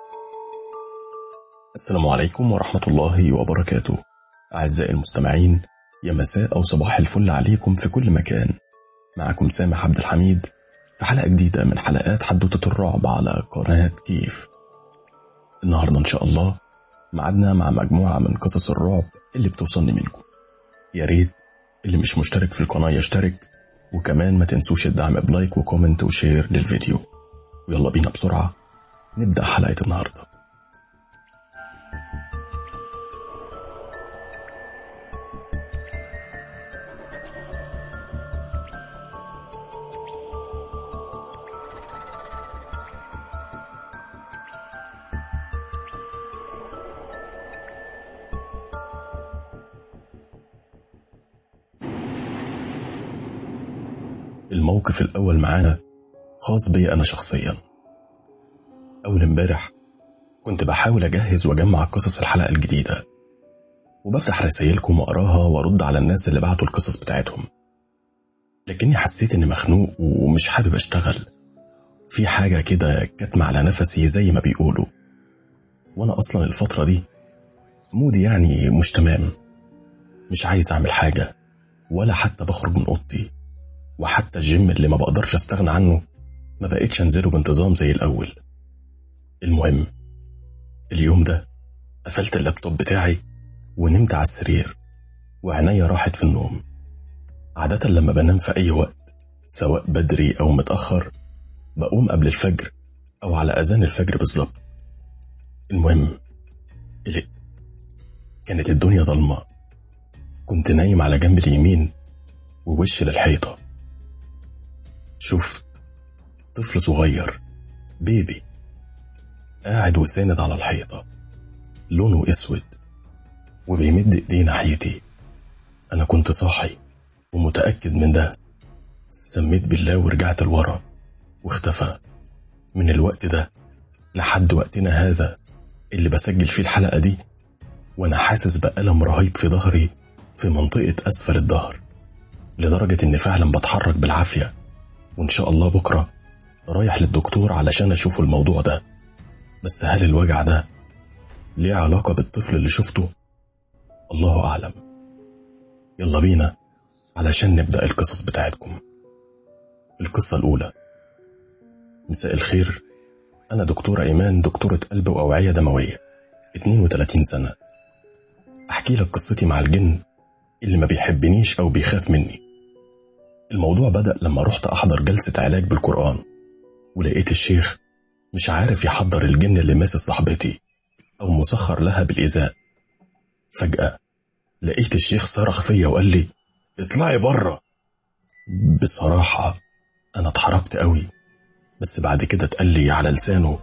السلام عليكم ورحمة الله وبركاته. أعزائي المستمعين، يا مساء أو صباح الفل عليكم في كل مكان. معكم سامح عبد الحميد في حلقة جديدة من حلقات حدوتة الرعب على قناة كيف. النهاردة إن شاء الله معدنا مع مجموعة من قصص الرعب اللي بتوصلني منكم. يا ريت اللي مش مشترك في القناة يشترك، وكمان ما تنسوش الدعم بلايك وكومنت وشير للفيديو. ويلا بينا بسرعة نبدأ حلقة النهاردة. الموقف الأول معانا خاص بي أنا شخصيا. أول امبارح كنت بحاول أجهز وأجمع قصص الحلقة الجديدة، وبفتح رسائلكم وأقراها وأرد على الناس اللي بعتوا القصص بتاعتهم، لكني حسيت إني مخنوق ومش حابب أشتغل. في حاجة كده كاتمة على نفسي زي ما بيقولوا، وأنا أصلا الفترة دي مودي يعني مش تمام، مش عايز أعمل حاجة ولا حتى بخرج من أوضتي، وحتى الجيم اللي ما بقدرش استغنى عنه ما بقيتش انزله بانتظام زي الأول. المهم اليوم ده قفلت اللابتوب بتاعي ونمت على السرير وعناية راحت في النوم. عادة لما بنام في أي وقت سواء بدري أو متأخر بقوم قبل الفجر أو على أذان الفجر بالظبط. المهم قلقت، كانت الدنيا ضلمة، كنت نايم على جنب اليمين ووشي للحيطة. شفت طفل صغير بيبي قاعد وساند على الحيطة، لونه اسود وبيمد ايديه ناحيتي. انا كنت صاحي ومتأكد من ده، سميت بالله ورجعت لورا واختفى. من الوقت ده لحد وقتنا هذا اللي بسجل فيه الحلقة دي وانا حاسس بألم رهيب في ظهري في منطقة اسفل الظهر، لدرجة اني فعلا بتحرك بالعافية. وإن شاء الله بكرة رايح للدكتور علشان أشوف الموضوع ده. بس هل الوجع ده ليه علاقة بالطفل اللي شفته؟ الله أعلم. يلا بينا علشان نبدأ القصص بتاعتكم. القصة الأولى. مساء الخير، أنا دكتورة إيمان، دكتورة قلب وأوعية دموية، 32 سنة. أحكي لك قصتي مع الجن اللي ما بيحبنيش أو بيخاف مني. الموضوع بدأ لما رحت أحضر جلسة علاج بالقرآن، ولقيت الشيخ مش عارف يحضر الجن اللي ماسس صاحبتي أو مسخر لها بالإيذاء. فجأة لقيت الشيخ صرخ فيا وقال لي اطلعي بره. بصراحة أنا اتحركت قوي، بس بعد كده اتقال لي على لسانه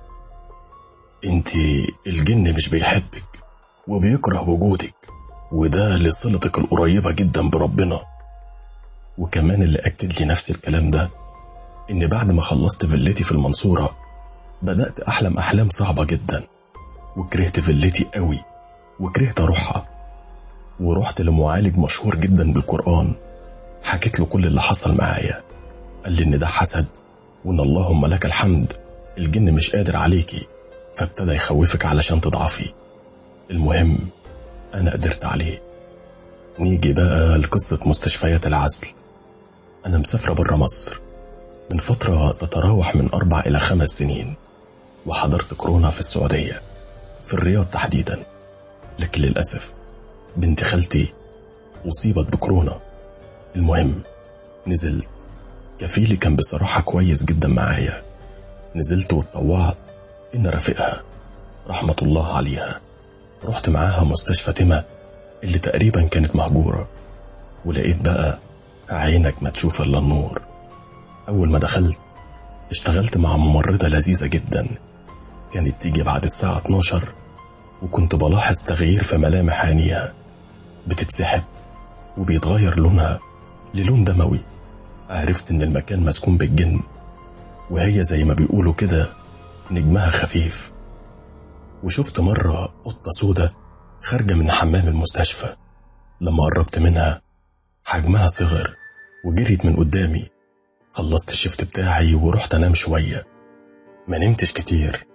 انتي الجن مش بيحبك وبيكره وجودك، وده لصلتك القريبة جدا بربنا. وكمان اللي أكد لي نفس الكلام ده إن بعد ما خلصت فيلتي في المنصورة بدأت أحلم أحلام صعبة جدا، وكرهت فيلتي قوي وكرهت أروحها. ورحت لمعالج مشهور جدا بالقرآن، حكيت له كل اللي حصل معايا. قال لي إن ده حسد، وإن اللهم لك الحمد الجن مش قادر عليكي، فابتدى يخوفك علشان تضعفي. المهم أنا قدرت عليه. نيجي بقى لقصة مستشفيات العزل. أنا مسافرة برا مصر من فترة تتراوح من 4 إلى 5 سنين، وحضرت كورونا في السعودية في الرياض تحديدا. لكن للأسف بنت خالتي أصيبت بكورونا. المهم نزلت، كفيلي كان بصراحة كويس جدا معايا. نزلت واتطوعت إن رافقها رحمة الله عليها. رحت معاها مستشفى تيمة اللي تقريبا كانت مهجورة، ولقيت بقى عينك ما تشوف إلا النور. أول ما دخلت اشتغلت مع ممرضة لذيذة جدا، كانت تيجي بعد الساعة 12، وكنت بلاحظ تغيير في ملامح عينيها، بتتسحب وبيتغير لونها للون دموي. عرفت إن المكان مسكون بالجن، وهي زي ما بيقولوا كده نجمها خفيف. وشفت مرة قطة سودة خارجة من حمام المستشفى، لما قربت منها حجمها صغر وجريت من قدامي. خلصت الشفت بتاعي ورحت انام شوية، ما نمتش كتير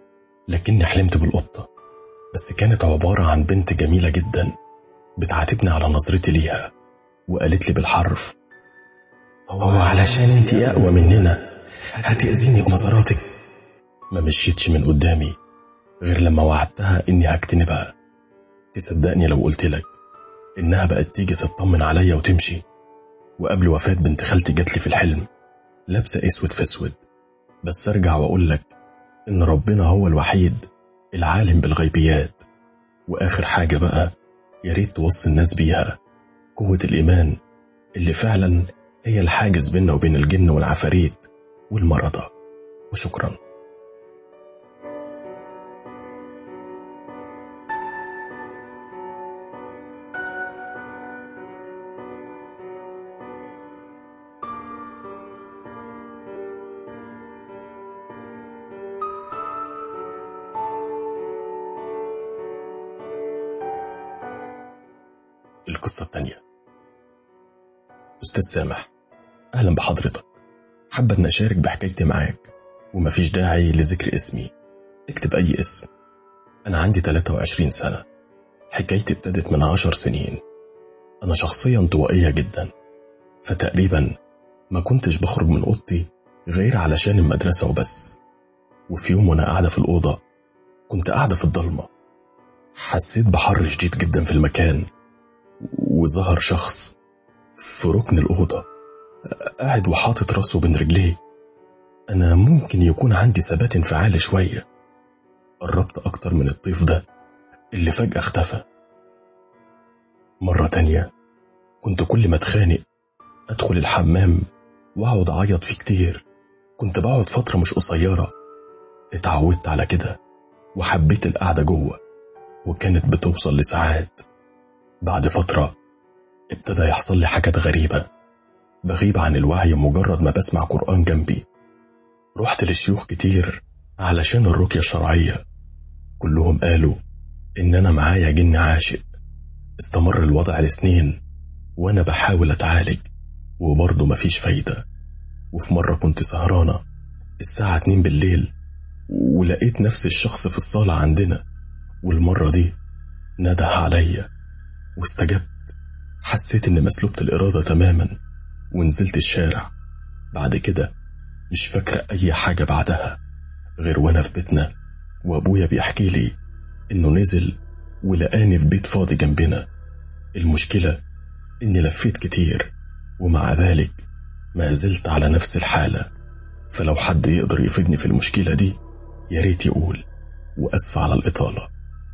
لكني حلمت بالقطة، بس كانت عبارة عن بنت جميلة جدا بتعاتبني على نظرتي ليها، وقالت لي بالحرف: هو علشان انتي أقوى مننا هتأذيني بنظراتك؟ ما مشيتش من قدامي غير لما وعدتها إني هكتنبها. تصدقني لو قلتلك إنها بقت تيجي تطمن عليا وتمشي؟ وقبل وفاة بنت خالتي جاتلي في الحلم لابسة اسود في اسود. بس ارجع واقولك إن ربنا هو الوحيد العالم بالغيبيات. وآخر حاجة بقى، ياريت توصي الناس بيها قوة الإيمان اللي فعلا هي الحاجز بيننا وبين الجن والعفاريت والمرضى. وشكرا. القصة التانية. أستاذ سامح، أهلا بحضرتك. حابة أن أشارك بحكايتي معاك، ومفيش داعي لذكر اسمي، اكتب أي اسم. أنا عندي 23 سنة. حكايتي ابتدت من 10 سنين. أنا شخصيا انطوائية جدا، فتقريبا ما كنتش بخرج من أوضتي غير علشان المدرسة وبس. وفي يوم وأنا قاعدة في الأوضة، كنت قاعدة في الضلمة، حسيت بحر شديد جدا في المكان، وظهر شخص في ركن الأوضة قاعد وحاطط راسه بين رجليه. أنا ممكن يكون عندي ثبات انفعالي شوية. قربت أكتر من الطيف ده اللي فجأة اختفى. مرة تانية كنت كل ما اتخانق أدخل الحمام وأقعد أعيط فيه كتير. كنت بقعد فترة مش قصيرة. اتعودت على كده وحبيت القعدة جوه، وكانت بتوصل لساعات. بعد فترة ابتدى يحصل لي حاجات غريبة، بغيب عن الوعي مجرد ما بسمع قرآن جنبي. رحت للشيوخ كتير علشان الرقية الشرعية، كلهم قالوا إن أنا معايا جن عاشق. استمر الوضع لسنين وأنا بحاول أتعالج، وبرضه مفيش فايدة. وفي مرة كنت سهرانة الساعة 2 بالليل، ولقيت نفس الشخص في الصالة عندنا، والمرة دي نده عليا واستجبت. حسيت إن مسلوبة الإرادة تماما ونزلت الشارع. بعد كده مش فاكرة أي حاجة بعدها غير وأنا في بيتنا وأبويا بيحكي لي إنه نزل ولقاني في بيت فاضي جنبنا. المشكلة إني لفيت كتير ومع ذلك ما زلت على نفس الحالة. فلو حد يقدر يفيدني في المشكلة دي ياريت يقول. وأسف على الإطالة.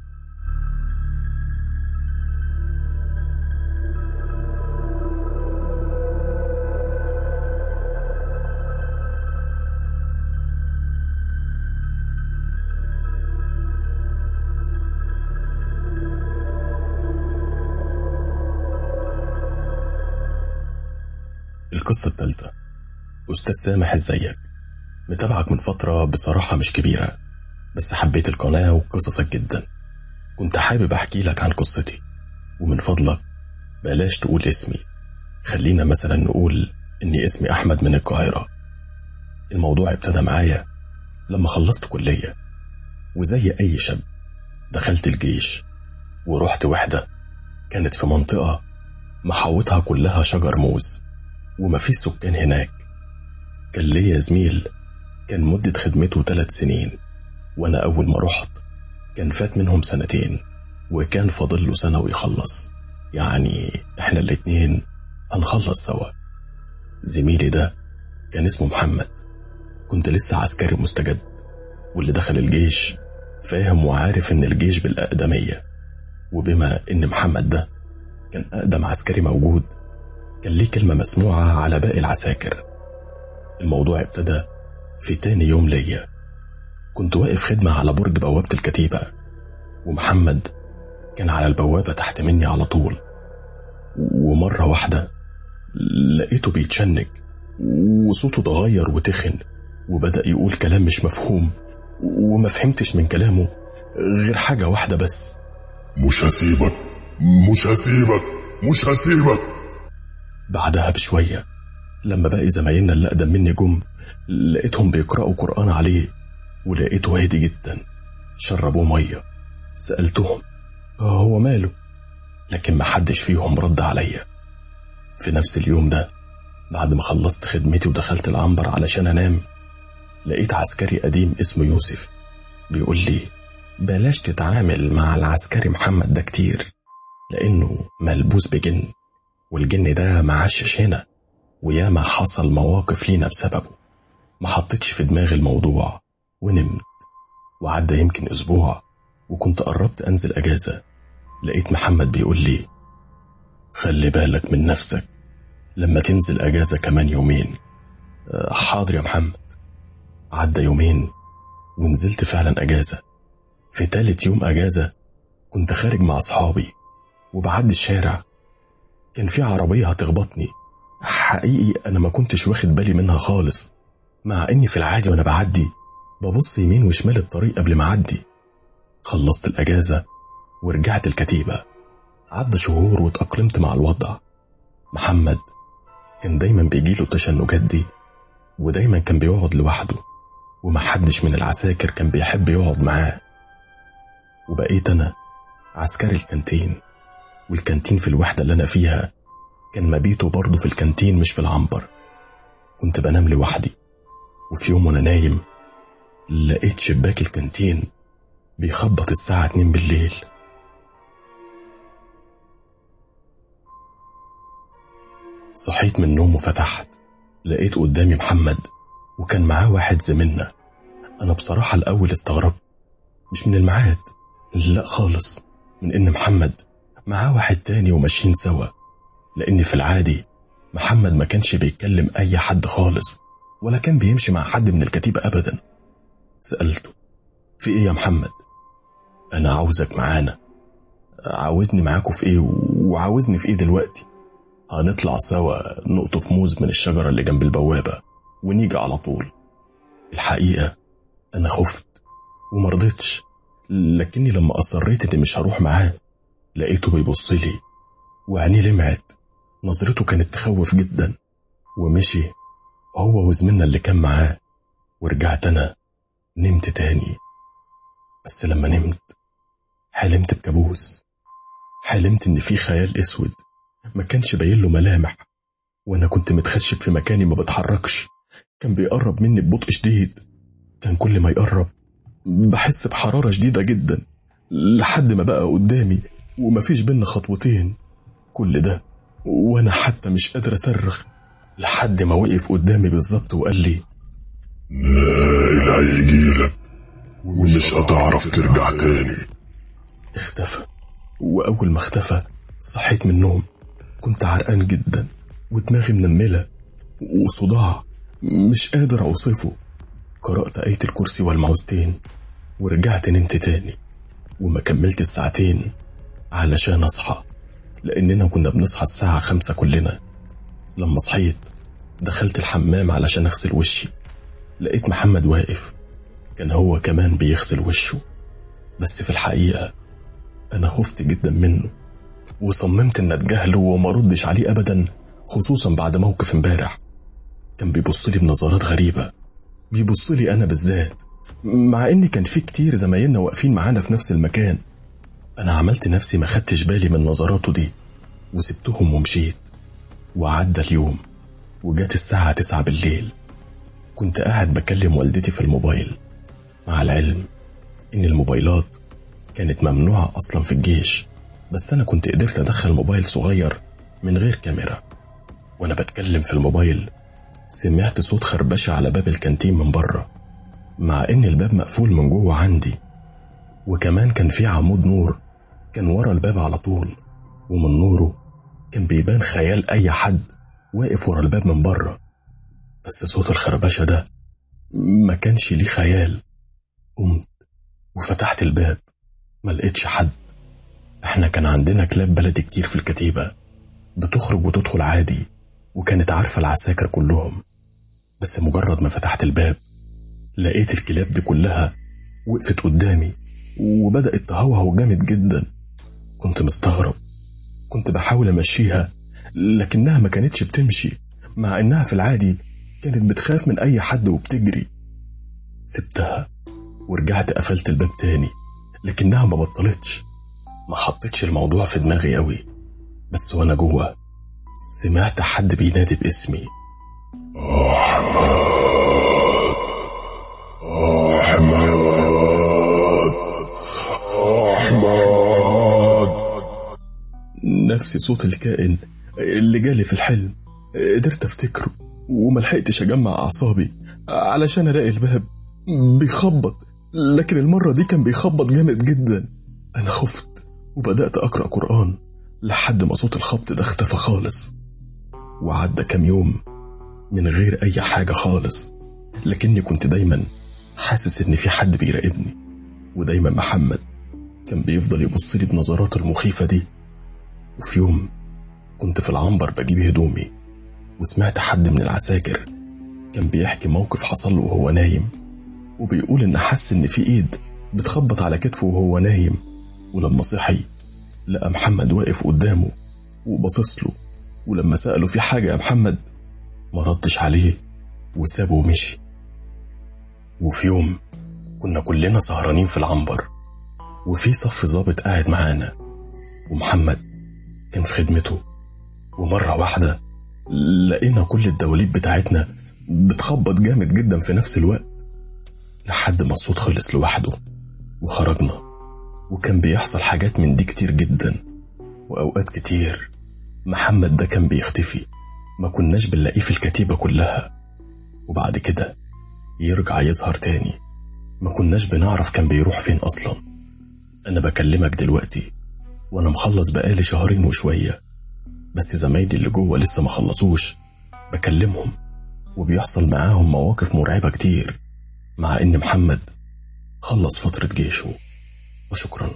القصة الثالثة. أستاذ سامح، ازيك؟ متابعك من فترة بصراحة مش كبيرة، بس حبيت القناة وقصصك جدا. كنت حابب أحكي لك عن قصتي، ومن فضلك بلاش تقول اسمي، خلينا مثلا نقول إني اسمي أحمد من القاهرة. الموضوع ابتدى معايا لما خلصت كلية، وزي أي شاب دخلت الجيش ورحت وحدة كانت في منطقة محاوطها كلها شجر موز ومفيش سكان هناك. كان ليا زميل كان مدة خدمته 3 سنين، وأنا أول ما رحت كان فات منهم 2 سنين وكان فاضل له سنة ويخلص. يعني احنا الاتنين هنخلص سوا. زميلي ده كان اسمه محمد. كنت لسه عسكري مستجد، واللي دخل الجيش فاهم وعارف ان الجيش بالأقدمية. وبما ان محمد ده كان أقدم عسكري موجود، كان ليه كلمة مسموعة على باقي العساكر. الموضوع ابتدى في تاني يوم ليا. كنت واقف خدمة على برج بوابة الكتيبة، ومحمد كان على البوابة تحت مني على طول. ومرة واحدة لقيته بيتشنج وصوته اتغير وتخن، وبدأ يقول كلام مش مفهوم، وما فهمتش من كلامه غير حاجة واحدة بس: مش هسيبك، مش هسيبك، مش هسيبك. بعدها بشوية لما باقي زمايلنا اللي أقدم مني جم، لقيتهم بيقرأوا قرآن عليه، ولقيته هادي جدا شربوه مية. سألتهم هو ماله، لكن محدش فيهم رد عليا. في نفس اليوم ده بعد ما خلصت خدمتي ودخلت العنبر علشان أنام، لقيت عسكري قديم اسمه يوسف بيقول لي بلاش تتعامل مع العسكري محمد ده كتير، لأنه ملبوس بجن، والجن ده معشش هنا، وياما حصل مواقف لينا بسببه. ما حطيتش في دماغي الموضوع ونمت. وعدى يمكن أسبوع وكنت قربت أنزل أجازة، لقيت محمد بيقول لي خلي بالك من نفسك لما تنزل أجازة كمان يومين. حاضر يا محمد. عدى يومين ونزلت فعلا أجازة. في تالت يوم أجازة كنت خارج مع أصحابي وبعدي الشارع، كان في عربية هتخبطني. حقيقي أنا ما كنتش واخد بالي منها خالص، مع إني في العادي وأنا بعدي ببص يمين وشمال الطريق قبل ما أعدي. خلصت الأجازة ورجعت الكتيبة. عدى شهور واتأقلمت مع الوضع. محمد كان دايما بيجيله التشنجات دي، ودايما كان بيقعد لوحده، ومحدش من العساكر كان بيحب يقعد معاه. وبقيت أنا عسكري الكانتين، والكانتين في الوحدة اللي أنا فيها كان مبيته برضه في الكانتين مش في العنبر. كنت بنام لوحدي، وفي يوم وانا نايم لقيت شباك الكانتين بيخبط الساعة 2 بالليل. صحيت من النوم وفتحت، لقيت قدامي محمد وكان معاه واحد زميلنا. أنا بصراحة الأول استغربت، مش من الميعاد، لا خالص، من إن محمد معاه واحد تاني وماشيين سوا، لأن في العادي محمد ما كانش بيتكلم أي حد خالص، ولا كان بيمشي مع حد من الكتيبة أبدا. سألته في إيه يا محمد؟ أنا عاوزك معانا. عاوزني معاكوا في إيه وعاوزني في إيه دلوقتي؟ هنطلع سوا نقطف موز من الشجرة اللي جنب البوابة ونيجي على طول. الحقيقة أنا خفت ومرضتش، لكني لما أصريت إني مش هروح معاه لقيته بيبصلي وعينيه لمعت، نظرته كانت تخوف جدا، ومشي هو وزميلنا اللي كان معاه. ورجعت أنا نمت تاني. بس لما نمت حلمت بكابوس. حلمت إن في خيال أسود ما كانش باين له ملامح، وأنا كنت متخشب في مكاني ما بتحركش. كان بيقرب مني ببطء شديد، كان كل ما يقرب بحس بحرارة شديدة جدا، لحد ما بقى قدامي ومفيش بينا خطوتين. كل ده وأنا حتى مش قادر أصرخ، لحد ما وقف قدامي بالظبط وقال لي نائل هيجيلك ومش هتعرف ترجع تاني. اختفى. وأول ما اختفى صحيت من النوم، كنت عرقان جدا ودماغي منملة وصداع مش قادر أوصفه. قرأت آية الكرسي والمعوذتين ورجعت نمت تاني، وما كملت الساعتين علشان أصحى، لأننا كنا بنصحى الساعة 5 كلنا. لما صحيت دخلت الحمام علشان أغسل وشي، لقيت محمد واقف، كان هو كمان بيغسل وشه. بس في الحقيقة أنا خفت جدا منه، وصممت إن أتجاهله وما ردش عليه أبدا، خصوصا بعد موقف امبارح. كان بيبصلي بنظرات غريبة، بيبصلي أنا بالذات، مع إن كان في كتير زمايلنا واقفين معانا في نفس المكان. أنا عملت نفسي ما خدتش بالي من نظراته دي وسبتهم ومشيت. وعدى اليوم وجات الساعة 9 بالليل، كنت قاعد بكلم والدتي في الموبايل، مع العلم إن الموبايلات كانت ممنوعة أصلا في الجيش، بس أنا كنت قدرت أدخل موبايل صغير من غير كاميرا. وأنا بتكلم في الموبايل سمعت صوت خربشة على باب الكانتين من بره، مع إن الباب مقفول من جوه عندي، وكمان كان في عمود نور كان ورا الباب على طول، ومن نوره كان بيبان خيال أي حد واقف ورا الباب من بره. بس صوت الخربشة ده ما كانش ليه خيال. قمت وفتحت الباب، ما لقيتش حد. احنا كان عندنا كلاب بلدي كتير في الكتيبة، بتخرج وتدخل عادي، وكانت عارفة العساكر كلهم. بس مجرد ما فتحت الباب لقيت الكلاب دي كلها وقفت قدامي وبدأت تهوهو جامد جدا. كنت مستغرب، كنت بحاول أمشيها لكنها ما كانتش بتمشي، مع إنها في العادي كانت بتخاف من أي حد وبتجري. سبتها ورجعت قفلت الباب تاني، لكنها ما بطلتش. ما حطيتش الموضوع في دماغي قوي، بس وانا جوه سمعت حد بينادي باسمي. أحمد. نفس صوت الكائن اللي جالي في الحلم. قدرت افتكره وملحقتش اجمع اعصابي علشان الاقي الباب بيخبط، لكن المرة دي كان بيخبط جامد جدا. انا خفت وبدأت اقرأ قرآن لحد ما صوت الخبط ده اختفى خالص. وعدى كام يوم من غير اي حاجة خالص، لكني كنت دايما حاسس ان في حد بيراقبني، ودايما محمد كان بيفضل يبص لي بنظراته المخيفة دي. وفي يوم كنت في العنبر بجيب هدومي، وسمعت حد من العساكر كان بيحكي موقف حصل له وهو نايم، وبيقول ان حس ان في ايد بتخبط على كتفه وهو نايم. ولما صحي لقى محمد واقف قدامه وبصص له، ولما سأله في حاجة يا محمد ما ردش عليه وسابه ومشي. وفي يوم كنا كلنا سهرانين في العنبر، وفي صف ضابط قاعد معانا، ومحمد كان في خدمته. ومرة واحدة لقينا كل الدواليب بتاعتنا بتخبط جامد جدا في نفس الوقت، لحد ما الصوت خلص لوحده وخرجنا. وكان بيحصل حاجات من دي كتير جدا، وأوقات كتير محمد ده كان بيختفي، ما كناش بنلاقيه في الكتيبة كلها، وبعد كده يرجع يظهر تاني، ما كناش بنعرف كان بيروح فين أصلا. أنا بكلمك دلوقتي وأنا مخلص بقالي شهرين وشوية، بس زمايلي اللي جوه لسه ما خلصوش بكلمهم، وبيحصل معاهم مواقف مرعبة كتير، مع إن محمد خلص فترة جيشه. وشكرا.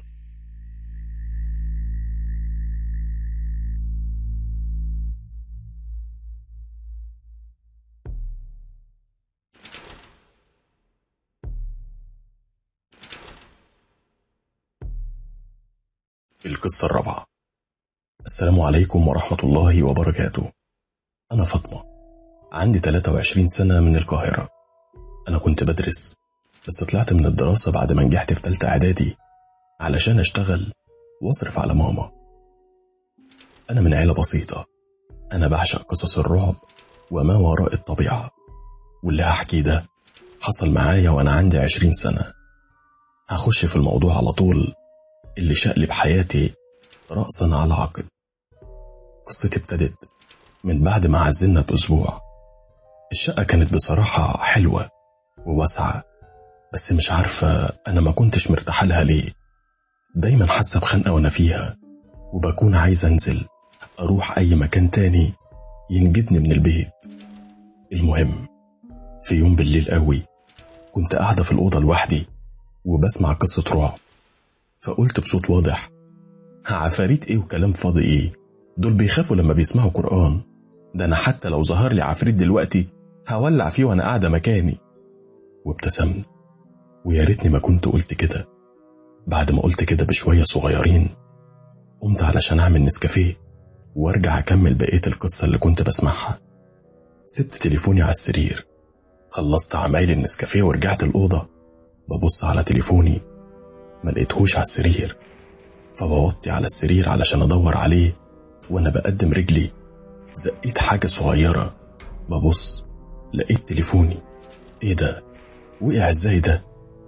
القصة الرابعة. السلام عليكم ورحمة الله وبركاته. أنا فاطمة، عندي 23 سنة، من القاهرة. أنا كنت بدرس، بس طلعت من الدراسة بعد ما نجحت في تالتة إعدادي علشان أشتغل وأصرف على ماما. أنا من عيلة بسيطة، أنا بعشق قصص الرعب وما وراء الطبيعة، واللي هحكي ده حصل معايا وأنا عندي 20 سنة. هخش في الموضوع على طول، اللي شقلب حياتي رأسا على عقب. قصتي ابتدت من بعد ما عزلنا بأسبوع. الشقة كانت بصراحة حلوة وواسعة، بس مش عارفة أنا ما كنتش مرتاحة لها ليه. دايما حاسة بخنقة وأنا فيها، وبكون عايز أنزل أروح أي مكان تاني ينجدني من البيت. المهم في يوم بالليل قوي كنت قاعدة في الأوضة لوحدي وبسمع قصة رعب، فقلت بصوت واضح: عفاريت إيه وكلام فاضي إيه؟ دول بيخافوا لما بيسمعوا قرآن، ده أنا حتى لو ظهر لي عفريت دلوقتي هولع فيه وأنا قاعدة مكاني. وابتسمت، ويا ريتني ما كنت قلت كده. بعد ما قلت كده بشوية صغيرين قمت علشان أعمل نسكافيه وارجع أكمل بقية القصة اللي كنت بسمعها. سبت تليفوني على السرير، خلصت عمايل النسكافيه ورجعت الأوضة. ببص على تليفوني ما لقيتهوش على السرير، فبوطي على السرير علشان أدور عليه، وأنا بقدم رجلي زقيت حاجة صغيرة. ببص لقيت تليفوني. إيه ده؟ وقع إزاي ده؟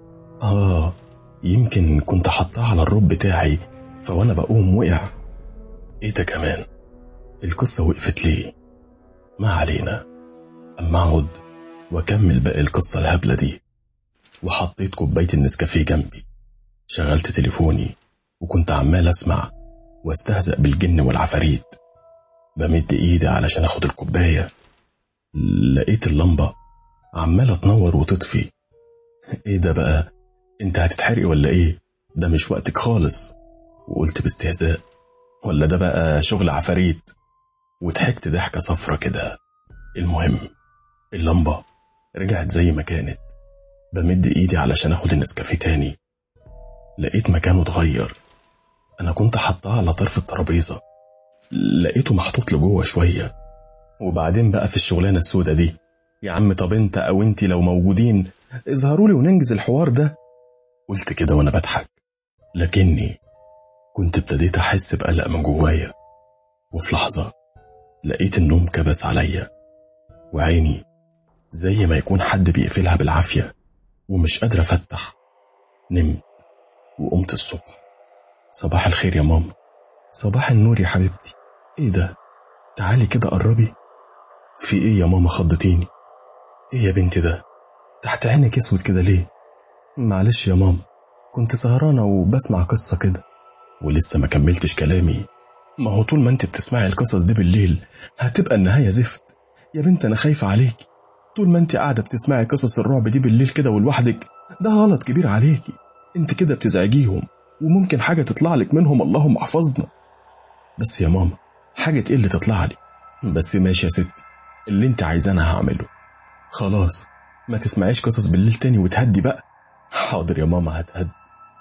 يمكن كنت حطاه على الروب بتاعي، فوانا بقوم وقع. إيه ده كمان؟ القصة وقفت ليه؟ ما علينا، أما أقعد وأكمل باقي القصة الهبلة دي. وحطيت كوباية النسكافيه جنبي، شغلت تليفوني، وكنت عمال أسمع واستهزأ بالجن والعفاريت. بمد إيدي علشان أخد الكوباية، لقيت اللمبة عمالة تنور وتطفي. إيه ده بقى؟ أنت هتتحرقي ولا إيه؟ ده مش وقتك خالص. وقلت باستهزاء: ولا ده بقى شغل عفاريت؟ وضحكت ضحكة صفرة كده. المهم اللمبة رجعت زي ما كانت. بمد إيدي علشان أخد النسكافيه تاني، لقيت مكانه اتغير. أنا كنت حطاه على طرف الترابيزة، لقيته محطوط لجوه شوية. وبعدين بقى في الشغلانة السودة دي: يا عم طب انت او انتي لو موجودين اظهروا لي وننجز الحوار ده، قلت كده وأنا بضحك، لكني كنت ابتديت أحس بقلق من جوايا. وفي لحظة لقيت النوم كبس عليا، وعيني زي ما يكون حد بيقفلها بالعافية ومش قادر أفتح. نمت وقمت الصبح. صباح الخير يا ماما. صباح النور يا حبيبتي. ايه ده؟ تعالي كده قربي. في ايه يا ماما؟ خضتيني. ايه يا بنتي ده؟ تحت عينك اسود كده ليه؟ معلش يا ماما، كنت سهرانة وبسمع قصة كده. ولسه ما كملتش كلامي، ما هو طول ما انت بتسمعي القصص دي بالليل هتبقى النهاية زفت. يا بنت انا خايفة عليكي، طول ما انت قاعدة بتسمعي قصص الرعب دي بالليل كده ولوحدك، ده غلط كبير عليكي. انت كده بتزعجيهم وممكن حاجة تطلع لك منهم، اللهم احفظنا. بس يا ماما، حاجة ايه اللي تطلع لي؟ بس ماشي يا ستي، اللي انت عايزاه انا هعمله. خلاص ما تسمعيش قصص بالليل تاني وتهدي بقى. حاضر يا ماما هتهدي.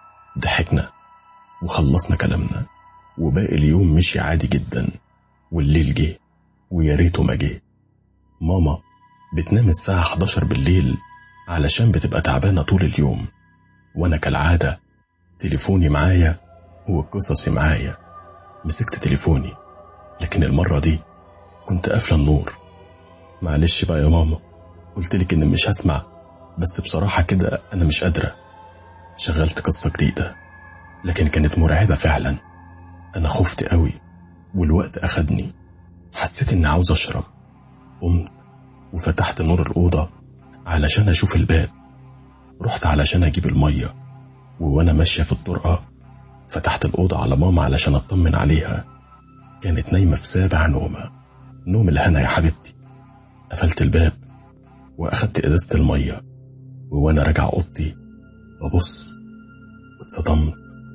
ضحكنا وخلصنا كلامنا، وباقي اليوم مشي عادي جدا. والليل جه ويا ريته ما جه. ماما بتنام الساعة 11 بالليل علشان بتبقى تعبانة طول اليوم، وانا كالعادة تليفوني معايا وقصصي معايا. مسكت تليفوني، لكن المرة دي كنت قافلة النور. معلش بقى يا ماما، قلتلك ان مش هسمع، بس بصراحة كده انا مش قادرة. شغلت قصة جديدة، لكن كانت مرعبة فعلا. انا خفت قوي والوقت اخدني. حسيت اني عاوز اشرب. قمت وفتحت نور الأوضة علشان اشوف الباب. رحت علشان اجيب المية، وانا ماشية في الطرقة فتحت الأوضة على ماما علشان اطمن عليها. كانت نايمة في سابع نومة، نوم الهنا يا حبيبتي. قفلت الباب واخدت ازازة المية، وانا راجع اوضتي ببص واتصدمت.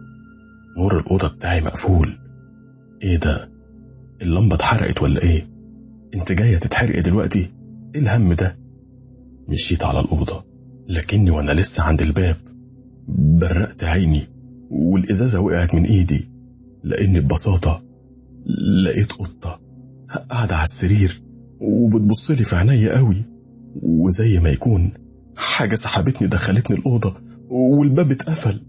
نور الأوضة بتاعي مقفول. ايه ده؟ اللمبة اتحرقت ولا ايه؟ انت جاية تتحرقي دلوقتي؟ ايه الهم ده؟ مشيت على الأوضة، لكني وانا لسه عند الباب برقت عيني والإزازة وقعت من ايدي، لاني ببساطة لقيت قطة قاعدة على السرير وبتبصلي في عينيا قوي، وزي ما يكون حاجة سحبتني دخلتني الأوضة والباب اتقفل.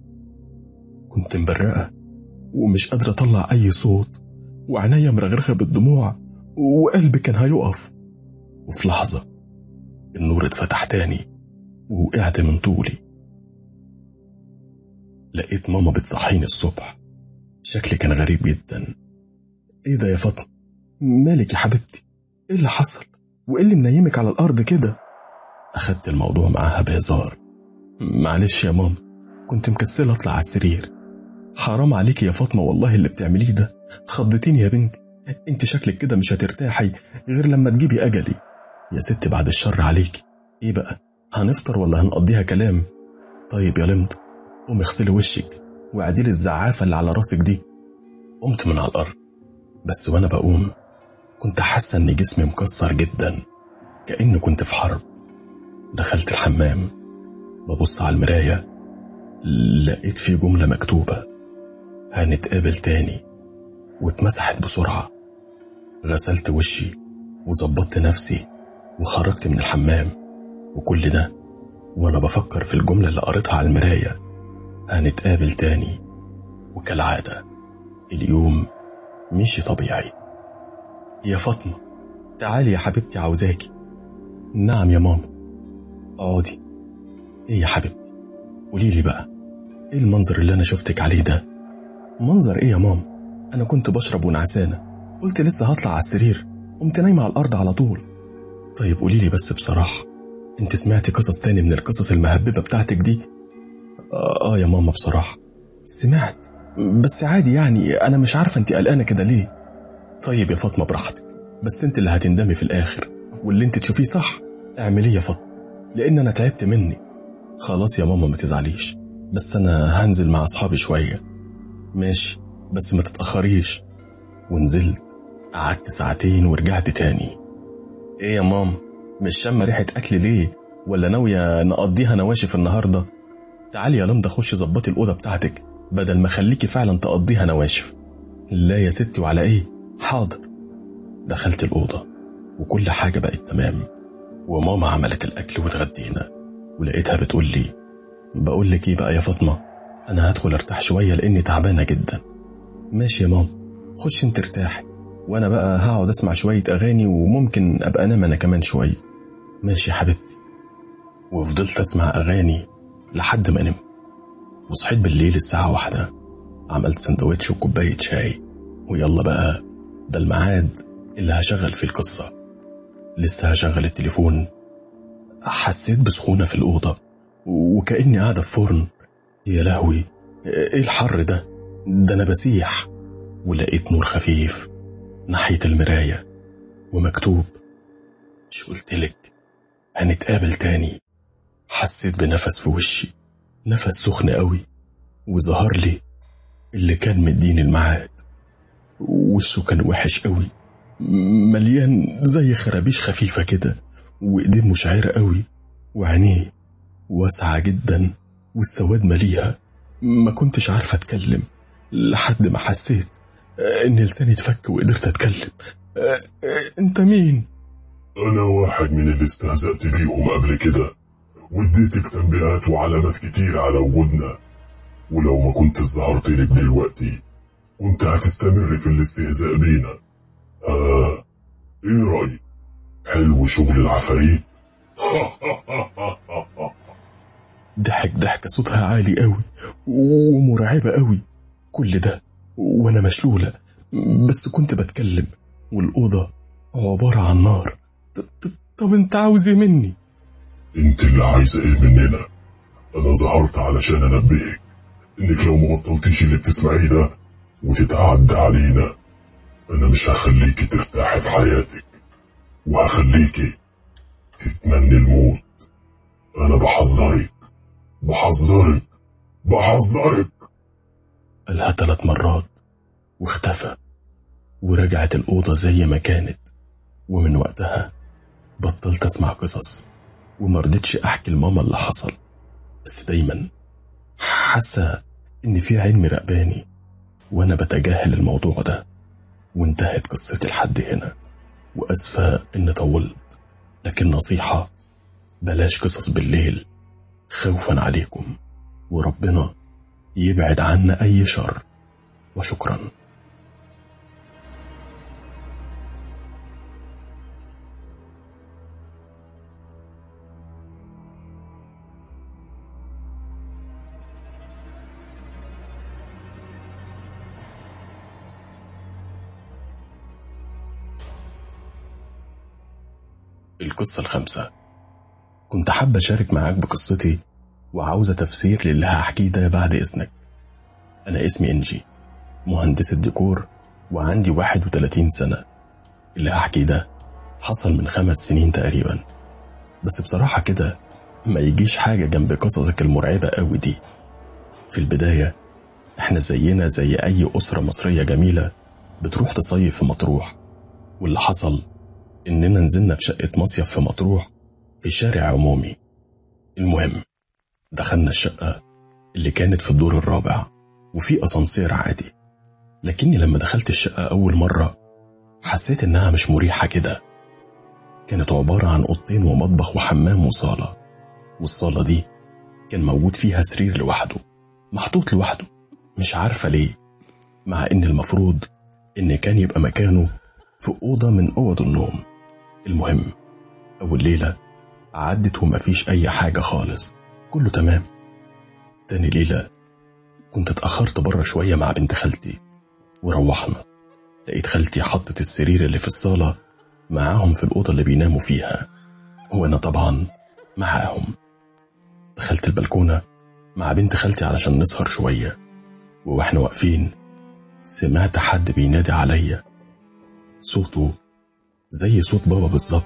كنت مبرقة ومش قادرة أطلع أي صوت، وعينيا مرغرغة بالدموع وقلبي كان هيقف. وفي لحظة النور اتفتح تاني ووقعت من طولي. لقيت ماما بتصحيني الصبح. شكلي كان غريب جدا. ايه ده يا فاطمة؟ مالك يا حبيبتي؟ ايه اللي حصل؟ وايه اللي منيمك على الأرض كده؟ أخدت الموضوع معاها بهزار. معلش يا ماما، كنت مكسلة أطلع على السرير. حرام عليك يا فاطمة والله اللي بتعمليه ده، خضتيني يا بنتي. انت شكلك كده مش هترتاحي غير لما تجيبي أجلي. يا ست بعد الشر عليك. ايه بقى، هنفطر ولا هنقضيها كلام؟ طيب يا لمض، قومي اغسلي وشك وعديلي الزعافة اللي على راسك دي. قمت من على الأرض، بس وانا بقوم كنت حاسة ان جسمي مكسر جدا، كأني كنت في حرب. دخلت الحمام ببص على المراية، لقيت في جملة مكتوبة: هنتقابل تاني، واتمسحت بسرعة. غسلت وشي وظبطت نفسي وخرجت من الحمام، وكل ده وانا بفكر في الجملة اللي قريتها على المراية: هنتقابل تاني. وكالعادة اليوم مشي طبيعي. يا فاطمة تعالي يا حبيبتي عاوزاكي. نعم يا ماما. اقعدي. ايه يا حبيبتي؟ قوليلي بقى، ايه المنظر اللي انا شفتك عليه ده؟ منظر ايه يا ماما؟ انا كنت بشرب ونعسانة، قلت لسه هطلع على السرير، قمت نايمة على الارض على طول. طيب قوليلي بس بصراحة، انت سمعتي قصص تاني من القصص المهببة بتاعتك دي؟ يا ماما بصراحة سمعت، بس عادي يعني، انا مش عارفة انت قلقانة كده ليه. طيب يا فاطمة براحتك، بس انت اللي هتندمي في الاخر، واللي انت تشوفيه صح اعمليه يا فاطمة، لان انا تعبت مني. خلاص يا ماما ما تزعليش، بس انا هنزل مع اصحابي شوية. ماشي، بس ما تتأخريش. ونزلت قعدت ساعتين ورجعت تاني. ايه يا ماما، مش شامة ريحة اكل ليه؟ ولا ناوية نقضيها نواشف النهاردة؟ تعالي يا لمضة خشي ظبطي الأوضة بتاعتك بدل ما خليكي فعلا تقضيها نواشف. لا يا ستي، وعلى ايه؟ حاضر. دخلت الأوضة وكل حاجة بقت تمام، وماما عملت الأكل واتغدينا، ولقيتها بتقول لي: بقول لك ايه بقى يا فاطمة، انا هدخل ارتاح شوية لاني تعبانة جدا. ماشي يا ماما، خش انت ارتاحي، وانا بقى هقعد اسمع شوية اغاني وممكن ابقى انام انا كمان شوية. ماشي يا حبيبتي. وفضلت اسمع اغاني لحد ما نمت، وصحيت بالليل الساعة 1. عملت سندوتش وكوباية شاي، ويلا بقى ده الميعاد اللي هشغل فيه القصة. لسه هشغل التليفون حسيت بسخونة في الأوضة وكأني قاعدة في فرن. يا لهوي، ايه الحر ده أنا بسيح. ولقيت نور خفيف ناحية المراية ومكتوب: مش قلتلك هنتقابل تاني؟ حسيت بنفس في وشي، نفس سخن قوي، وظهر لي اللي كان مديني الميعاد. وشه كان وحش قوي، مليان زي خرابيش خفيفة كده، وايديه مشعرة قوي، وعينيه واسعة جدا والسواد مليها. ما كنتش عارفة اتكلم لحد ما حسيت ان لساني اتفك وقدرت اتكلم. انت مين؟ أنا واحد من اللي استهزأت بيهم قبل كده، واديتك تنبيهات وعلامات كتير على وجودنا، ولو ما كنت ظهرت لك دلوقتي كنت هتستمر في الاستهزاء بينا. ايه رأيك؟ حلو شغل العفاريت. ضحك صوتها عالي قوي ومرعبة قوي. كل ده وانا مشلولة، بس كنت بتكلم والأوضة عبارة عن نار. طب انت عاوز ايه مني؟ انت اللي عايزة ايه مننا؟ انا ظهرت علشان انبهك انك لو ما بطلتيش اللي بتسمعيه ده وتتعدى علينا، انا مش هخليكي ترتاحي في حياتك، وهخليكي تتمني الموت. انا بحذرك. قالها 3 مرات واختفى، ورجعت الأوضة زي ما كانت. ومن وقتها بطلت أسمع قصص ومرضتش أحكي لماما اللي حصل، بس دايما حاسة إن في عين مراقباني وأنا بتجاهل الموضوع ده. وانتهت قصتي لحد هنا، وأسفة إن طولت، لكن نصيحة: بلاش قصص بالليل خوفا عليكم، وربنا يبعد عنا أي شر. وشكرا. القصة 5. كنت حابة أشارك معاك بقصتي وعاوزة تفسير للي هحكيه ده بعد إذنك. أنا اسمي إنجي، مهندسة ديكور، وعندي 31 سنة. اللي هحكيه ده حصل من 5 سنين تقريبا، بس بصراحة كده ما يجيش حاجة جنب قصصك المرعبة قوي دي. في البداية احنا زينا زي أي أسرة مصرية جميلة بتروح تصيف في مطروح، واللي حصل إننا نزلنا في شقة مصيف في مطروح في شارع عمومي. المهم دخلنا الشقة اللي كانت في الدور الرابع وفي أسانسير عادي، لكني لما دخلت الشقة أول مرة حسيت إنها مش مريحة كده. كانت عبارة عن أوضتين ومطبخ وحمام وصالة، والصالة دي كان موجود فيها سرير لوحده محطوط لوحده، مش عارفة ليه، مع إن المفروض إن كان يبقى مكانه في أوضة من أوض النوم. المهم أول ليلة عدت ومفيش أي حاجة خالص، كله تمام. تاني ليلة كنت اتأخرت برا شوية مع بنت خالتي، وروحنا لقيت خالتي حطت السرير اللي في الصالة معاهم في الأوضة اللي بيناموا فيها، وأنا طبعا معاهم. دخلت البلكونة مع بنت خالتي علشان نسهر شوية، وإحنا واقفين سمعت حد بينادي عليا، صوته زي صوت بابا بالظبط،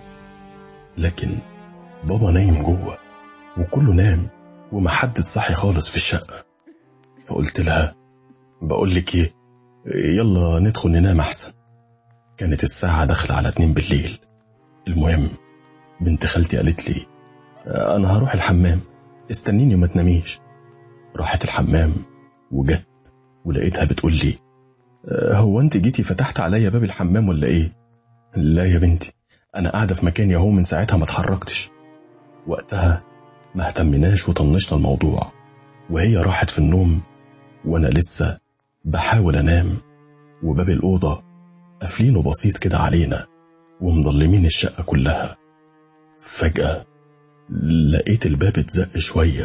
لكن بابا نايم جوه وكله نام ومحدش صحي خالص في الشقة. فقلت لها: بقولك ايه، يلا ندخل ننام احسن. كانت الساعة داخلة على 2 بالليل. المهم بنت خالتي قالت لي: انا هروح الحمام، استنيني وما تناميش. راحت الحمام وجت ولقيتها بتقول لي: هو انت جيتي فتحت عليا باب الحمام ولا ايه؟ لا يا بنتي، انا قاعدة في مكاني اهو من ساعتها ما اتحركتش. وقتها ما اهتمناش وطنشنا الموضوع، وهي راحت في النوم وأنا لسه بحاول أنام، وباب الأوضة قافلينه بسيط كده علينا ومضلمين الشقة كلها. فجأة لقيت الباب اتزق شوية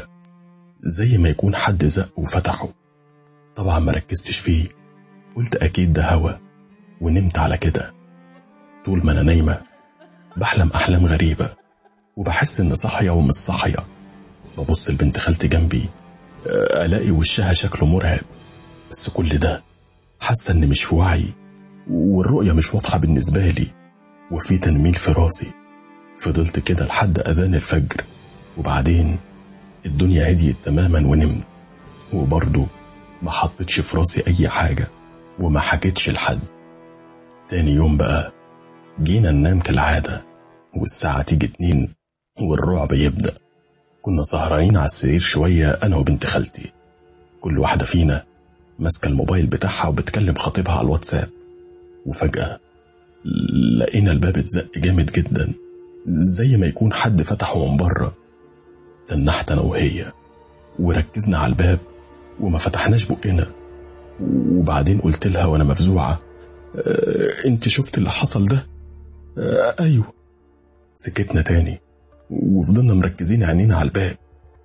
زي ما يكون حد زق وفتحه. طبعا ما ركزتش فيه، قلت أكيد ده هوا ونمت على كده. طول ما أنا نايمة بحلم أحلام غريبة وبحس إن صاحية ومش صاحية. ببص لبنت خالتي جنبي ألاقي وشها شكله مرعب، بس كل ده حاسة إن مش في وعي والرؤية مش واضحة بالنسبة لي وفي تنميل في راسي. فضلت كده لحد أذان الفجر، وبعدين الدنيا هديت تماما ونمت، وبرضه ما حطيتش في راسي أي حاجة وما حكيتش لحد. تاني يوم بقى جينا ننام كالعادة، والساعة تيجي 2 والرعب يبدأ. كنا سهرانين على السرير شوية أنا وبنت خالتي، كل واحدة فينا ماسكة الموبايل بتاعها وبتكلم خطيبها على الواتساب. وفجأة لقينا الباب اتزق جامد جدا زي ما يكون حد فتحه من بره. تنحت أنا وهي وركزنا على الباب وما فتحناش بقنا. وبعدين قلت لها وأنا مفزوعة انت شفت اللي حصل ده؟ أيوه. سكتنا تاني وفضلنا مركزين عينينا على الباب،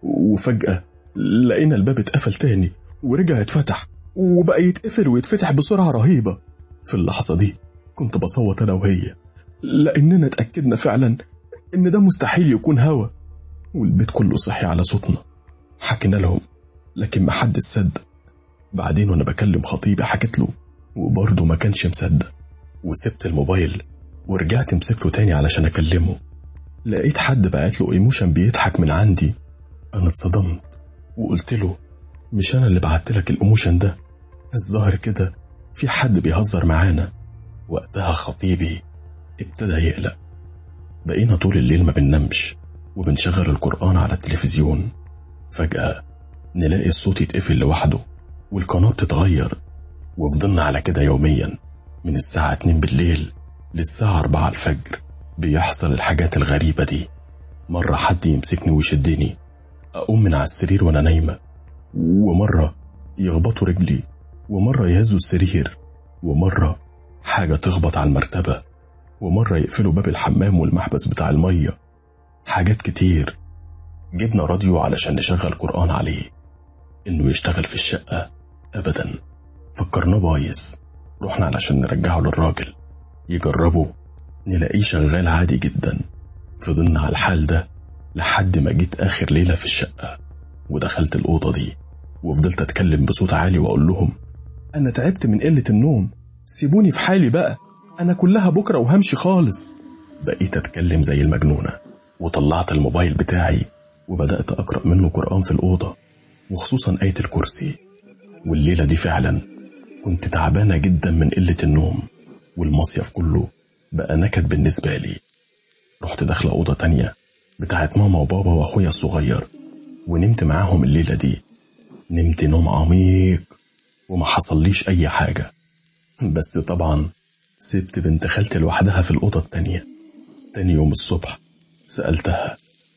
وفجأة لقينا الباب اتقفل تاني ورجع اتفتح وبقى يتقفل ويتفتح بسرعة رهيبة. في اللحظة دي كنت بصوت أنا وهي لأننا اتأكدنا فعلا إن ده مستحيل يكون هوا، والبيت كله صحي على صوتنا. حكينا لهم لكن ما حد صدق. بعدين وأنا بكلم خطيبي حكيت له وبرضه ما كانش مصدق، وسبت الموبايل ورجعت مسكته تاني علشان أكلمه. لقيت حد بعت له ايموشن بيضحك من عندي. أنا اتصدمت وقلت له مش أنا اللي بعت لك الايموشن ده، الظاهر كده في حد بيهزر معانا. وقتها خطيبي ابتدى يقلق. بقينا طول الليل ما بننامش وبنشغل القرآن على التلفزيون. فجأة نلاقي الصوت يتقفل لوحده والقناة بتتغير، وفضلنا على كده يوميا من الساعة 2 بالليل للساعة 4 الفجر. بيحصل الحاجات الغريبة دي. مرة حد يمسكني ويشدني أقوم من على السرير وأنا نايمة، ومرة يخبطوا رجلي، ومرة يهزوا السرير، ومرة حاجة تخبط على المرتبة، ومرة يقفلوا باب الحمام والمحبس بتاع المية. حاجات كتير. جبنا راديو علشان نشغل قرآن عليه، إنه يشتغل في الشقة أبدا. فكرناه بايظ، رحنا علشان نرجعه للراجل يجربه، نلاقيه شغال عادي جدا. فضلنا على الحال ده لحد ما جيت آخر ليلة في الشقة ودخلت الأوضة دي، وفضلت أتكلم بصوت عالي وأقول لهم أنا تعبت من قلة النوم، سيبوني في حالي بقى، أنا كلها بكرة وهمشي خالص. بقيت أتكلم زي المجنونة، وطلعت الموبايل بتاعي وبدأت أقرأ منه قرآن في الأوضة، وخصوصا آية الكرسي. والليلة دي فعلا كنت تعبانة جدا من قلة النوم، والمصيف كله بقى نكد بالنسبة لي. رحت داخلة أوضة تانية بتاعت ماما وبابا وأخويا الصغير، ونمت معاهم الليلة دي. نمت نوم عميق وما حصليش أي حاجة، بس طبعا سبت بنت خالتي لوحدها في الأوضة التانية. تاني يوم الصبح سألتها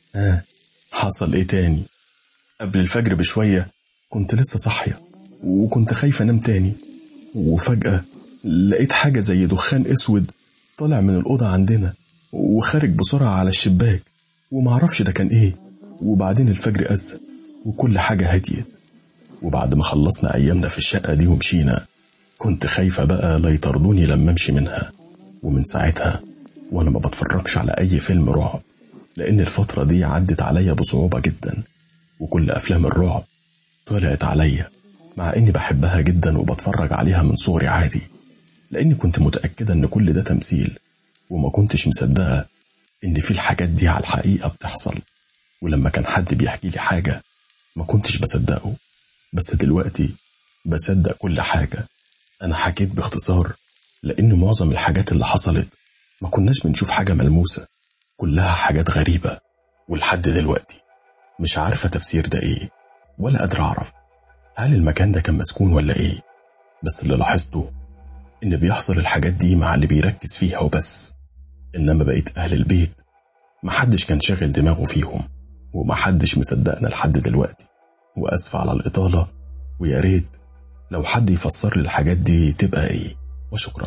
حصل إيه تاني؟ قبل الفجر بشوية كنت لسه صحية وكنت خايفة أنام تاني، وفجأة لقيت حاجة زي دخان أسود طالع من الأوضة عندنا وخارج بسرعة على الشباك، ومعرفش ده كان إيه. وبعدين الفجر أذن وكل حاجة هديت. وبعد ما خلصنا أيامنا في الشقة دي ومشينا، كنت خايفة بقى لا يطردوني لما امشي منها. ومن ساعتها وأنا ما بتفرجش على أي فيلم رعب، لأن الفترة دي عدت عليا بصعوبة جدا، وكل أفلام الرعب طلعت عليا مع إني بحبها جدا وبتفرج عليها من صغري عادي، لأني كنت متأكدة إن كل ده تمثيل، وما كنتش مصدقة إن في الحاجات دي على الحقيقة بتحصل. ولما كان حد بيحكي لي حاجة ما كنتش بصدقه، بس دلوقتي بصدق كل حاجة. أنا حكيت باختصار لأن معظم الحاجات اللي حصلت ما كناش بنشوف حاجة ملموسة، كلها حاجات غريبة، ولحد دلوقتي مش عارفة تفسير ده إيه، ولا قادر أعرف هل المكان ده كان مسكون ولا إيه. بس اللي لاحظته إن بيحصل الحاجات دي مع اللي بيركز فيها وبس، إنما بقيت أهل البيت محدش كان شاغل دماغه فيهم، ومحدش مصدقنا لحد دلوقتي. وأسف على الإطالة، ويا ريت لو حد يفسر لي الحاجات دي تبقى إيه، وشكرا.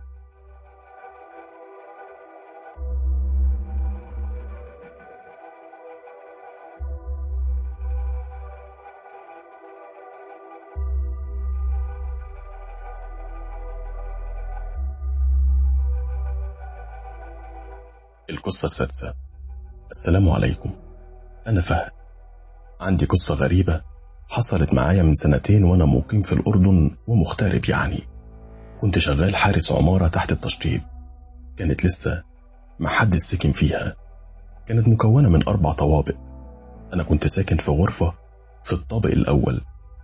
القصة السادسة. السلام عليكم، أنا فهد. عندي قصة غريبة حصلت معايا من 2 وأنا مقيم في الأردن ومغترب يعني. كنت شغال حارس عمارة تحت التشطيب، كانت لسه محدش سكن فيها. كانت مكونة من 4 طوابق. أنا كنت ساكن في غرفة في الطابق الأول.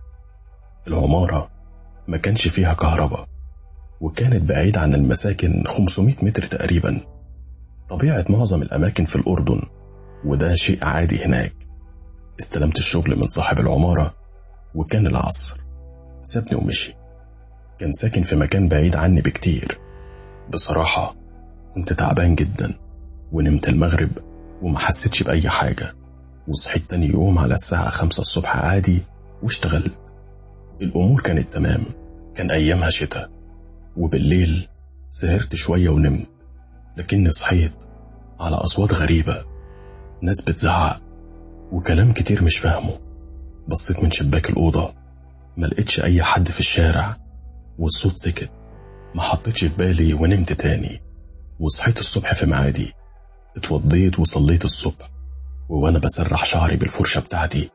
العمارة ما كانش فيها كهرباء، وكانت بعيد عن المساكن 500 متر تقريبا. طبيعة معظم الأماكن في الأردن، وده شيء عادي هناك. استلمت الشغل من صاحب العمارة، وكان العصر، سابني ومشي. كان ساكن في مكان بعيد عني بكتير. بصراحة كنت تعبان جدا، ونمت المغرب وما حسيتش بأي حاجة، وصحيت تاني يوم على الساعة 5 الصبح عادي واشتغلت. الأمور كانت تمام، كان أيامها شتاء. وبالليل سهرت شوية ونمت، لكني صحيت على أصوات غريبة، ناس بتزعق وكلام كتير مش فاهمه. بصيت من شباك الأوضة، ما لقيتش أي حد في الشارع، والصوت سكت. ما حطيتش في بالي ونمت تاني. وصحيت الصبح في معادي، اتوضيت وصليت الصبح، وأنا بسرح شعري بالفرشة بتاعتي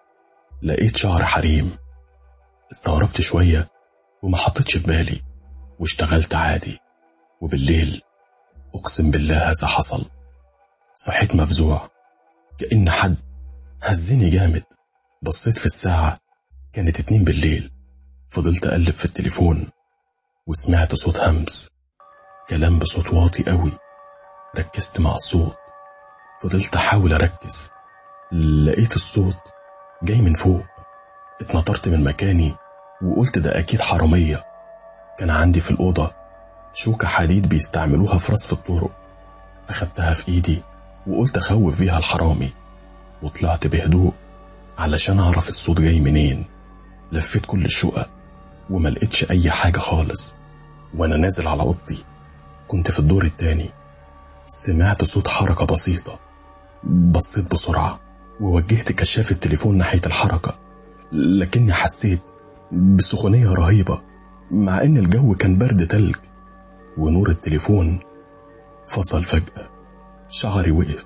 لقيت شعر حريم. استغربت شوية وما حطيتش في بالي، واشتغلت عادي. وبالليل أقسم بالله هذا حصل. صحيت مفزوع، كأن حد هزني جامد. بصيت في الساعة، كانت 2 بالليل. فضلت أقلب في التليفون، وسمعت صوت همس، كلام بصوت واطي قوي. ركزت مع الصوت، فضلت أحاول أركز. لقيت الصوت جاي من فوق. اتنطرت من مكاني وقلت ده أكيد حرامية. كان عندي في الأوضة شوكة حديد بيستعملوها في رصف الطرق. أخدتها في إيدي وقلت أخوف بيها الحرامي، وطلعت بهدوء علشان أعرف الصوت جاي منين. لفيت كل الشقق وما لقيتش أي حاجة خالص. وأنا نازل على أوضتي، كنت في الدور التاني، سمعت صوت حركة بسيطة. بصيت بسرعة ووجهت كشاف التليفون ناحية الحركة، لكني حسيت بسخونية رهيبة، مع إن الجو كان برد تلج. ونور التليفون فصل فجأة. شعري وقف،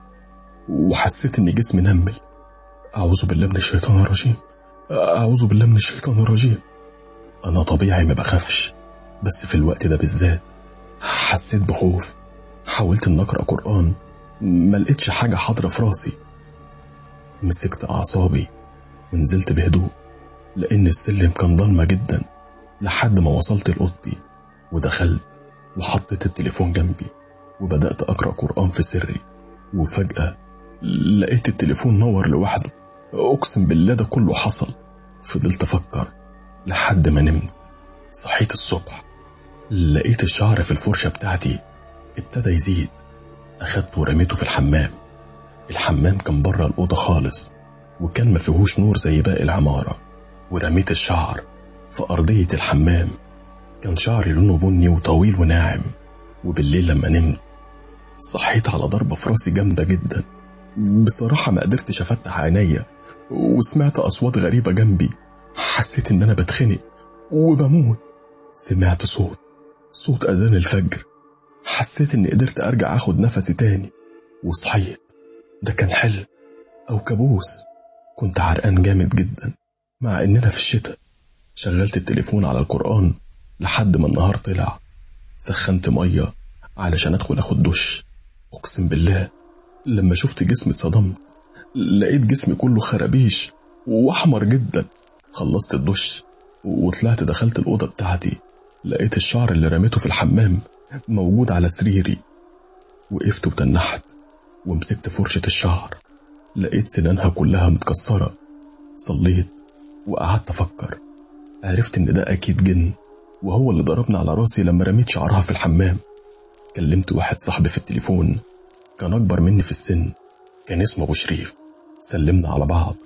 وحسيت إن جسمي نمل. أعوذ بالله من الشيطان الرجيم، أعوذ بالله من الشيطان الرجيم. أنا طبيعي ما بخافش، بس في الوقت ده بالذات حسيت بخوف. حاولت إن أقرأ قرآن، ما لقيتش حاجة حاضرة في راسي. مسكت أعصابي ونزلت بهدوء، لأن السلم كان ضلمة جدا، لحد ما وصلت لأوضتي ودخلت وحطيت التليفون جنبي، وبدأت أقرأ قرآن في سري. وفجأة لقيت التليفون نور لوحده. أقسم بالله ده كله حصل. فضلت أفكر لحد ما نمت. صحيت الصبح، لقيت الشعر في الفرشة بتاعتي ابتدى يزيد. أخدته ورميته في الحمام. الحمام كان بره الأوضة خالص، وكان ما فيهوش نور زي باقي العمارة. ورميت الشعر في أرضية الحمام. كان شعري لونه بني وطويل وناعم. وبالليل لما نمت صحيت على ضربة في راسي جامدة جدا. بصراحة ما قدرتش أفتح عينيا، وسمعت أصوات غريبة جنبي. حسيت إن أنا بتخنق وبموت. سمعت صوت أذان الفجر. حسيت إني قدرت أرجع أخد نفسي تاني، وصحيت. ده كان حلم أو كابوس. كنت عرقان جامد جدا مع إننا في الشتاء. شغلت التليفون على القرآن لحد ما النهار طلع. سخنت مية علشان أدخل أخد دش. أقسم بالله لما شفت جسمي اتصدمت. لقيت جسمي كله خرابيش وأحمر جدا. خلصت الدش وطلعت دخلت الأوضة بتاعتي. لقيت الشعر اللي رميته في الحمام موجود على سريري. وقفت وتنحت ومسكت فرشة الشعر. لقيت سنانها كلها متكسرة. صليت وقعدت أفكر. عرفت إن ده أكيد جن، وهو اللي ضربني على راسي لما رميت شعرها في الحمام. كلمت واحد صاحبي في التليفون، كان أكبر مني في السن، كان اسمه أبو شريف. سلمنا على بعض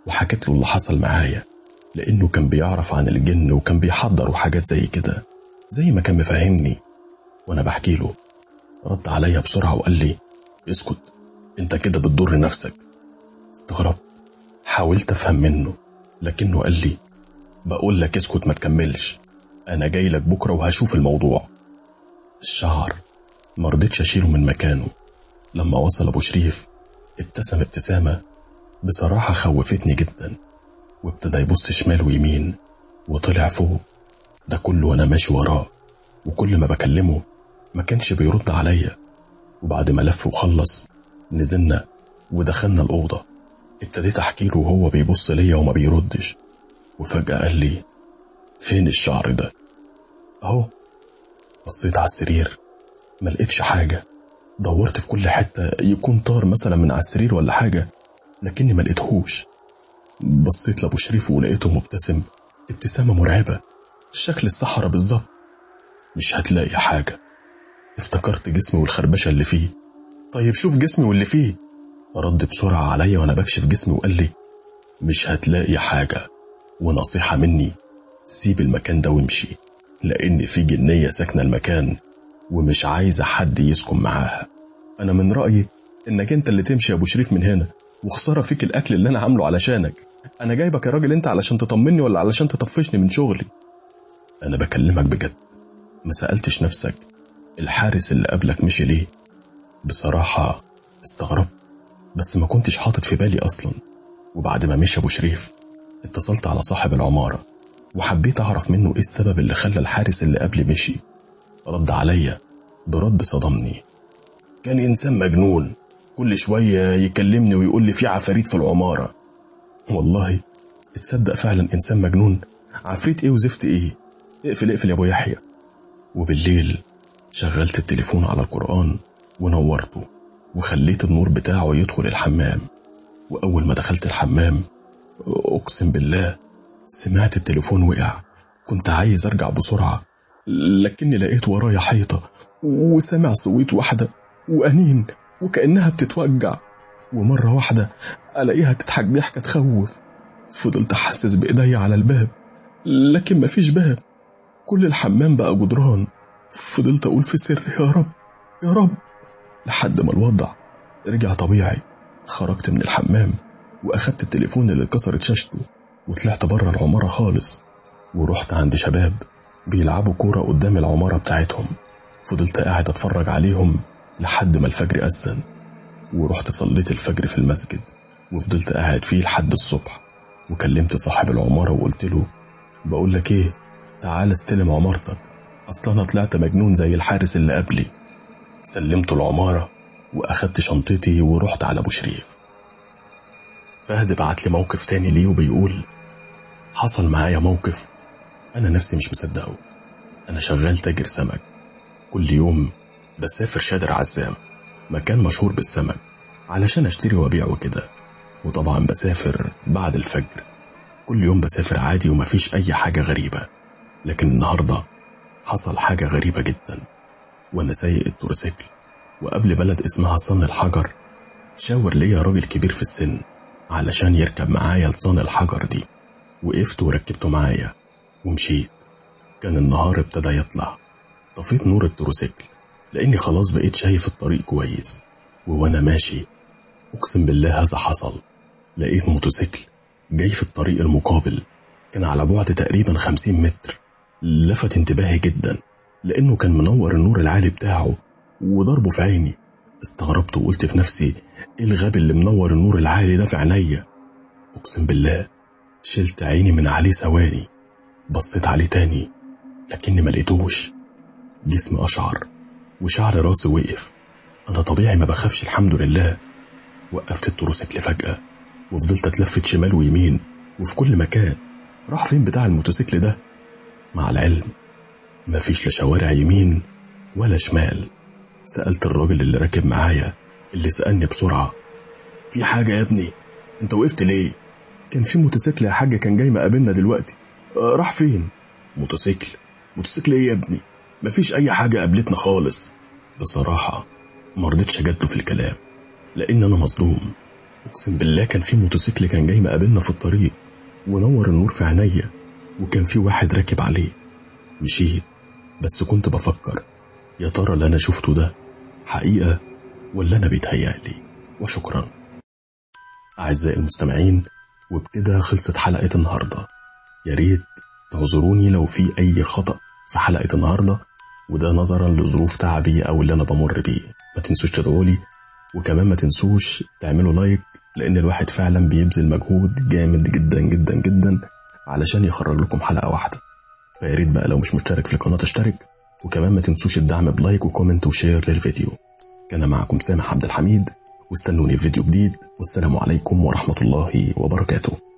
وحكيت له اللي حصل معايا، لأنه كان بيعرف عن الجن وكان بيحضر وحاجات زي كده زي ما كان مفهمني. وأنا بحكي له رد عليا بسرعة وقال لي اسكت، انت كده بتضر نفسك. استغربت، حاولت أفهم منه لكنه قال لي بقول لك اسكت ما تكملش، أنا جاي لك بكرة وهشوف الموضوع. الشعر مرضتش أشيله من مكانه. لما وصل أبو شريف ابتسم ابتسامة بصراحة خوفتني جدا، وابتدى يبص شمال ويمين وطلع فوق. ده كله وأنا ماشي وراه، وكل ما بكلمه ما كانش بيرد عليا. وبعد ما لف وخلص نزلنا ودخلنا الأوضة. ابتديت أحكي له وهو بيبص ليا وما بيردش، وفجأة قال لي فين الشعر ده؟ أهو. بصيت على السرير ما لقيتش حاجة، دورت في كل حتة يكون طار مثلا من على السرير ولا حاجة لكني ما لقيتهوش. بصيت لأبو شريف ولقيته مبتسم ابتسامة مرعبة شكل الصحراء بالظبط. مش هتلاقي حاجة. افتكرت جسمي والخربشة اللي فيه. طيب شوف جسمي واللي فيه. رد بسرعة عليا وانا بكشف جسمي وقال لي مش هتلاقي حاجة، ونصيحة مني سيب المكان ده وامشي، لان في جنية ساكنة المكان ومش عايزة حد يسكن معاها. انا من رأيي انك انت اللي تمشي يا ابو شريف من هنا، وخسارة فيك الاكل اللي انا عامله علشانك. انا جايبك يا راجل انت علشان تطمني ولا علشان تطفشني من شغلي؟ انا بكلمك بجد، ما سألتش نفسك الحارس اللي قبلك مشي ليه؟ بصراحة استغربت بس ما كنتش حاطط في بالي أصلا. وبعد ما مشي أبو شريف اتصلت على صاحب العمارة وحبيت أعرف منه إيه السبب اللي خلى الحارس اللي قبل مشي. رد عليا برد صدمني. كان إنسان مجنون، كل شوية يكلمني ويقول لي في عفاريت في العمارة. والله تصدق فعلا إنسان مجنون؟ عفريت إيه وزفت إيه؟ اقفل يا أبو يحيى. وبالليل شغلت التليفون على القرآن ونورته وخليت النور بتاعه يدخل الحمام. وأول ما دخلت الحمام أقسم بالله سمعت التليفون وقع. كنت عايز أرجع بسرعة لكني لقيت ورايا حيطة وسمع صويت واحدة وأنين وكأنها بتتوجع، ومرة واحدة ألاقيها تضحك ضحكة تخوف. فضلت أحسس بإيدي على الباب لكن مفيش باب، كل الحمام بقى جدران. فضلت أقول في سر يا رب يا رب لحد ما الوضع رجع طبيعي. خرجت من الحمام وأخدت التليفون اللي اتكسرت شاشته وطلعت بره العمارة خالص، ورحت عند شباب بيلعبوا كورة قدام العمارة بتاعتهم. فضلت قاعد أتفرج عليهم لحد ما الفجر أذن، ورحت صليت الفجر في المسجد وفضلت قاعد فيه لحد الصبح. وكلمت صاحب العمارة وقلت له بقول لك ايه، تعال استلم عمارتك، أصلا أنا طلعت مجنون زي الحارس اللي قبلي. سلمت العمارة وأخدت شنطتي ورحت على أبو شريف. فهد بعت لي موقف تاني ليه وبيقول حصل معايا موقف أنا نفسي مش مصدقه. أنا شغال تاجر سمك، كل يوم بسافر شادر عزام مكان مشهور بالسمك علشان أشتري وأبيع وكده، وطبعا بسافر بعد الفجر. كل يوم بسافر عادي ومفيش أي حاجة غريبة، لكن النهاردة حصل حاجة غريبة جدا. وأنا سايق التورسيكل وقبل بلد اسمها صن الحجر شاور ليا راجل كبير في السن علشان يركب معايا لصن الحجر دي. وقفت وركبته معايا ومشيت. كان النهار ابتدى يطلع. طفيت نور التورسيكل لأني خلاص بقيت شايف الطريق كويس. وأنا ماشي أقسم بالله هذا حصل، لقيت موتوسيكل جاي في الطريق المقابل، كان على بعد تقريبا 50 متر. لفت انتباهي جدا لأنه كان منور النور العالي بتاعه وضربه في عيني. استغربت وقلت في نفسي ايه الغبي اللي منور النور العالي ده في عينيا. أقسم بالله شلت عيني من عليه ثواني، بصيت عليه تاني لكني ما لقيتوش. جسمي أشعر وشعر راسي وقف. أنا طبيعي ما بخافش الحمد لله. وقفت التروسيكل فجأة وفضلت أتلفت شمال ويمين وفي كل مكان. راح فين بتاع الموتوسيكل ده؟ مع العلم مفيش لا شوارع يمين ولا شمال. سألت الراجل اللي راكب معايا اللي سألني بسرعة في حاجة يا ابني؟ انت وقفت ليه؟ كان في موتوسيكل يا حاجة كان جاي مقابلنا دلوقتي. راح فين؟ موتوسيكل ايه يا ابني؟ مفيش اي حاجة قابلتنا خالص. بصراحة مرضتش اجدله في الكلام لان انا مصدوم. اقسم بالله كان في موتوسيكل كان جاي مقابلنا في الطريق ونور النور في عينيا، وكان في واحد راكب عليه. مشيت بس كنت بفكر يا ترى اللي انا شفته ده حقيقة ولا انا بيتهيألي. وشكرا اعزائي المستمعين، وبكده خلصت حلقة النهاردة. يا ريت تعذروني لو في اي خطأ في حلقة النهاردة، وده نظرا لظروف تعبي او اللي انا بمر بيه. ما تنسوش تدعولي، وكمان ما تنسوش تعملوا لايك، لان الواحد فعلا بيبذل مجهود جامد جدا جدا جدا علشان يخرج لكم حلقة واحدة. فيا ريت بقى لو مش مشترك في القناة تشترك، وكمان ما تنسوش الدعم بلايك وكومنت وشير للفيديو. كان معكم سامح عبد الحميد، واستنوني في فيديو جديد، والسلام عليكم ورحمة الله وبركاته.